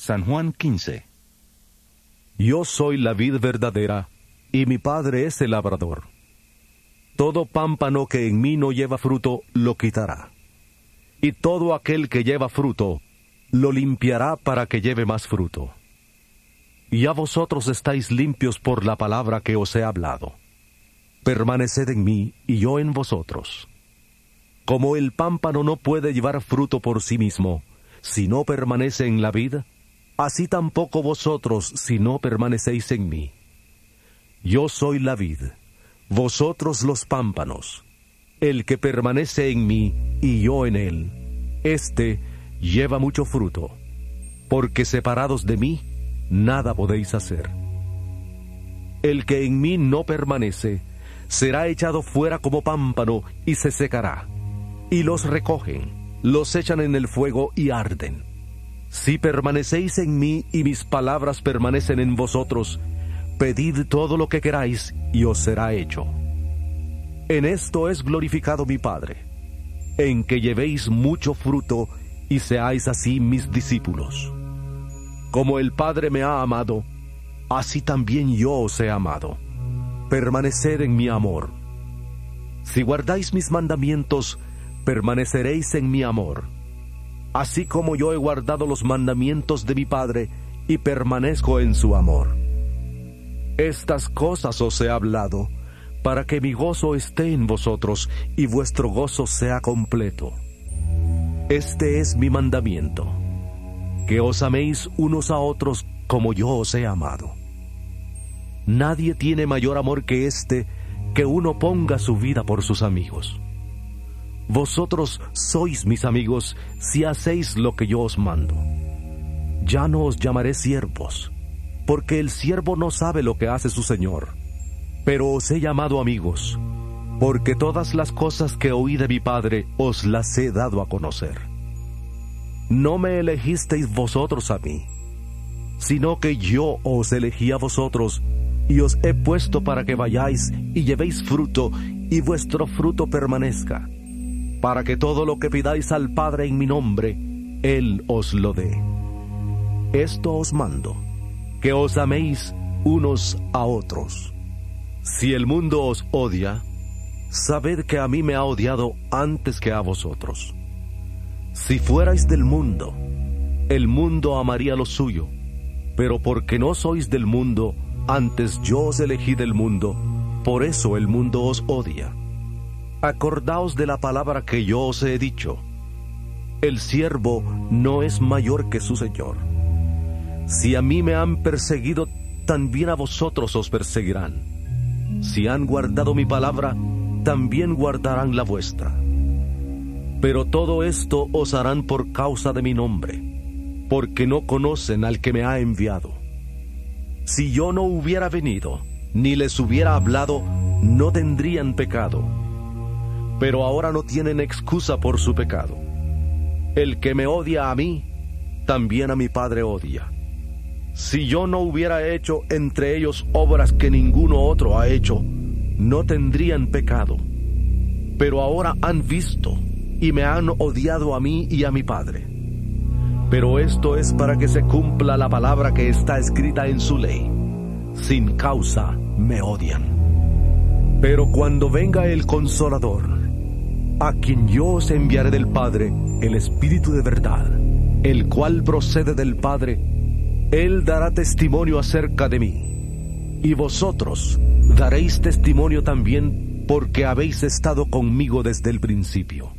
San Juan 15. Yo soy la vid verdadera, y mi Padre es el labrador. Todo pámpano que en mí no lleva fruto, lo quitará. Y todo aquel que lleva fruto, lo limpiará para que lleve más fruto. Y ya vosotros estáis limpios por la palabra que os he hablado. Permaneced en mí, y yo en vosotros. Como el pámpano no puede llevar fruto por sí mismo, si no permanece en la vid, así tampoco vosotros si no permanecéis en mí. Yo soy la vid, vosotros los pámpanos. El que permanece en mí y yo en él, éste lleva mucho fruto, porque separados de mí, nada podéis hacer. El que en mí no permanece, será echado fuera como pámpano y se secará. Y los recogen, los echan en el fuego y arden. Si permanecéis en mí y mis palabras permanecen en vosotros, pedid todo lo que queráis y os será hecho. En esto es glorificado mi Padre, en que llevéis mucho fruto y seáis así mis discípulos. Como el Padre me ha amado, así también yo os he amado. Permaneced en mi amor. Si guardáis mis mandamientos, permaneceréis en mi amor, así como yo he guardado los mandamientos de mi Padre y permanezco en su amor. Estas cosas os he hablado, para que mi gozo esté en vosotros y vuestro gozo sea completo. Este es mi mandamiento, que os améis unos a otros como yo os he amado. Nadie tiene mayor amor que este, que uno ponga su vida por sus amigos. Vosotros sois mis amigos si hacéis lo que yo os mando. Ya no os llamaré siervos, porque el siervo no sabe lo que hace su señor. Pero os he llamado amigos, porque todas las cosas que oí de mi Padre os las he dado a conocer. No me elegisteis vosotros a mí, sino que yo os elegí a vosotros, y os he puesto para que vayáis y llevéis fruto, y vuestro fruto permanezca, para que todo lo que pidáis al Padre en mi nombre, Él os lo dé. Esto os mando, que os améis unos a otros. Si el mundo os odia, sabed que a mí me ha odiado antes que a vosotros. Si fuerais del mundo, el mundo amaría lo suyo, pero porque no sois del mundo, antes yo os elegí del mundo, por eso el mundo os odia. Acordaos de la palabra que yo os he dicho. El siervo no es mayor que su señor. Si a mí me han perseguido, también a vosotros os perseguirán. Si han guardado mi palabra, también guardarán la vuestra. Pero todo esto os harán por causa de mi nombre, porque no conocen al que me ha enviado. Si yo no hubiera venido, ni les hubiera hablado, no tendrían pecado. Pero ahora no tienen excusa por su pecado. El que me odia a mí, también a mi Padre odia. Si yo no hubiera hecho entre ellos obras que ninguno otro ha hecho, no tendrían pecado. Pero ahora han visto y me han odiado a mí y a mi Padre. Pero esto es para que se cumpla la palabra que está escrita en su ley. Sin causa me odian. Pero cuando venga el Consolador, a quien yo os enviaré del Padre, el Espíritu de verdad, el cual procede del Padre, Él dará testimonio acerca de mí. Y vosotros daréis testimonio también, porque habéis estado conmigo desde el principio.